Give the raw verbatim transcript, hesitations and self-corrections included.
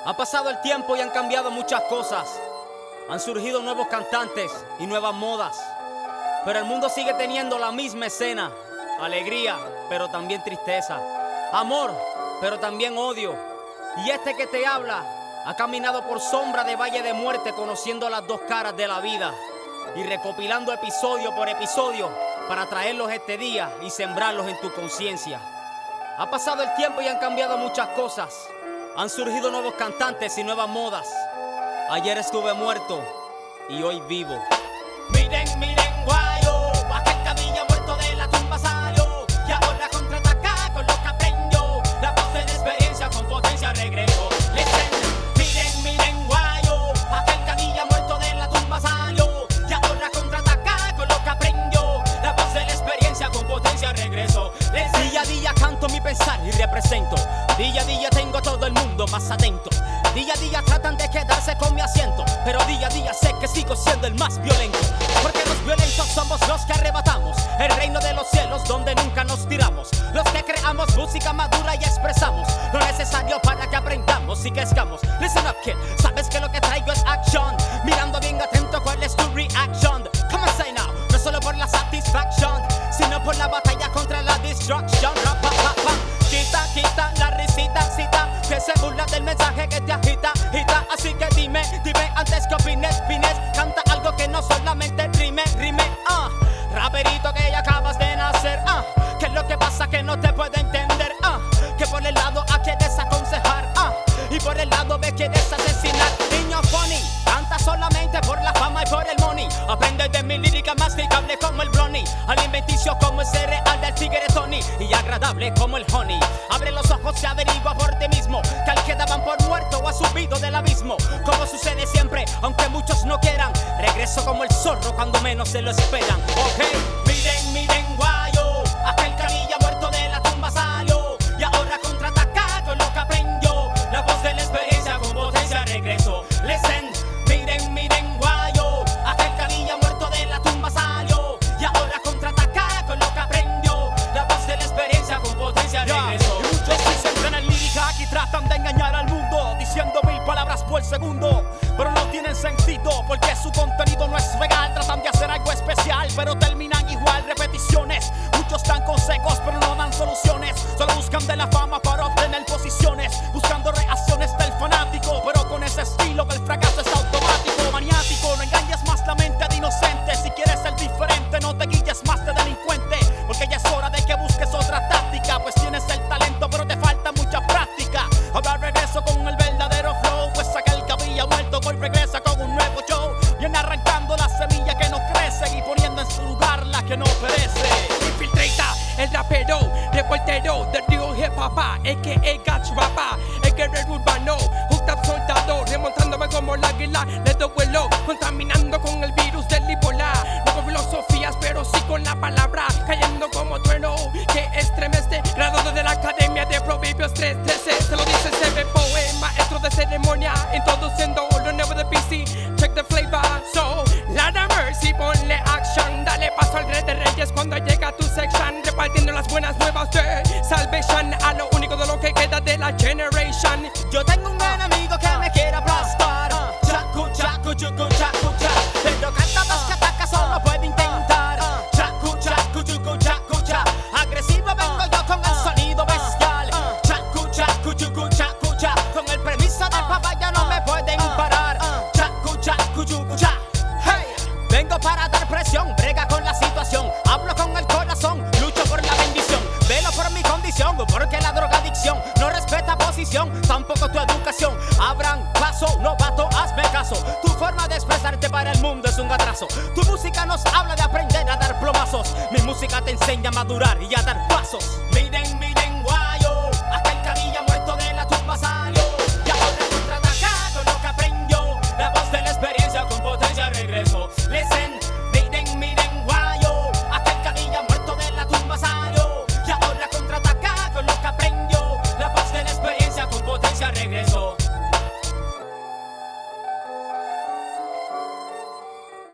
Ha pasado el tiempo y han cambiado muchas cosas. Han surgido nuevos cantantes y nuevas modas. Pero el mundo sigue teniendo la misma escena. Alegría, pero también tristeza. Amor, pero también odio. Y este que te habla ha caminado por sombra de valle de muerte, conociendo las dos caras de la vida y recopilando episodio por episodio para traerlos este día y sembrarlos en tu conciencia. Ha pasado el tiempo y han cambiado muchas cosas. Han surgido nuevos cantantes y nuevas modas. Ayer estuve muerto y hoy vivo. Miren, miren, guayo, aquel cabilla muerto de la tumba salió y ahora contraataca con lo que aprendió. La voz de la experiencia con potencia regresó. Listen, miren, miren, guayo, aquel cabilla muerto de la tumba salió y ahora contraataca con lo que aprendió. La voz de la experiencia con potencia regresó. Listen. Día a día canto mi pensar y represento. Día a día tengo a todo el mundo más atento. Día a día tratan de quedarse con mi asiento, pero día a día sé que sigo siendo el más violento. Porque los violentos somos los que arrebatamos el reino de los cielos donde nunca nos tiramos. Los que creamos música madura y expresamos lo necesario para que aprendamos y crezcamos. Listen up kid, sabes que lo que traigo es action. Mirando bien atento cuál es tu reaction. Come on say now, no solo por la satisfaction, sino por la batalla contra la destruction. Rap, pa, pa, pa. Quita, quita la risita, cita, que se burla del mensaje que te agita, agita. Así que dime, dime antes que opines, pines. Canta algo que no solamente rime, rime, ah uh. Raperito que ya acabas de nacer, ah uh. ¿Qué es lo que pasa que no te puedo entender? Ah uh. Que por el lado A quieres aconsejar, ah uh. Y por el lado B quieres asesinar. Niño funny, canta solamente por la fama y por el money. Aprende de mi lírica masticable como el brownie, alimenticio como el cereal del tigre Tony, y agradable como el honey. Abre los ojos y averigua por ti mismo que al que daban por muerto o ha subido del abismo. Como sucede siempre, aunque muchos no quieran, regreso como el zorro cuando menos se lo esperan. Ok, miren, miren, guayo, aquel canilla muerto de la tumba salió y ahora contraataca con lo que aprendió. La voz de la experiencia con potencia regresó. Listen, miren, miren, guayo, aquel canilla muerto de la tumba salió y ahora contraataca con lo que aprendió. La voz de la experiencia con potencia regresó. Y muchos dicen que en el lírica aquí tratan de engañar al mundo, diciendo mil palabras por segundo, pero no tienen sentido porque su contenido no es real. Tratan de hacer algo especial, pero terminan igual, repeticiones. Muchos dan consejos, pero no dan soluciones. Solo buscan de la fama para obtener posiciones, buscando reacciones del fanático, pero con ese estilo que el fracaso es automático. Maniático, no engañes más la mente de inocente. Si quieres ser diferente, no te guilles más de delincuente, porque ya es hora de que busques otra táctica. Pues tienes el talento, pero te falta mucha práctica. Ahora regreso con el verdadero flow, pues aquel que había muerto hoy regresa con un nuevo show. Viene arrancando la semilla que no crece y poniendo en su lugar la que no perece. Infiltrata, el rapero, reportero, the real hip hop, a k a. Gach Rapa, el guerrero urbano, hooked up soldado, remontándome como el águila, le doy vuelo, contaminando con el virus del Ebola. No con filosofías, pero sí con la palabra, cayendo como trueno que estremece. Graduado de la Academia de Proverbios tres trece, se lo dice Sebe Poe, maestro de ceremonia, introduciendo lo nuevo de P C. Check the flavor, so, Lada Mercy, ponle action, dale paso al rey de reyes cuando llega tu section, repartiendo las buenas nuevas de salvation a lo único de lo que queda de la generation. Yo tengo un enemigo que me quiere aplastar, chacu, chacu, chucu, chacu, cha. Pero cada vez que ataca solo puede intentar, chacu, chacu, chucu, chacu, cha. Agresivo vengo yo con el sonido bestial, chacu, chacu, chucu, chacu, cha. Con el permiso del papá ya no me pueden parar, chacu, chacu, chucu, cha. Hey, vengo para dar presión, brega con la situación, hablo con el corazón, lucho por la bendición, velo por mi condición, porque la drogadicción no respeta posición, tampoco tu educación. Abran paso, novato, hazme caso. Tu forma de expresarte para el mundo es un atraso. Tu música nos habla de aprender a dar plomazos. Mi música te enseña a madurar y a dar pasos. Miren, miren, guau.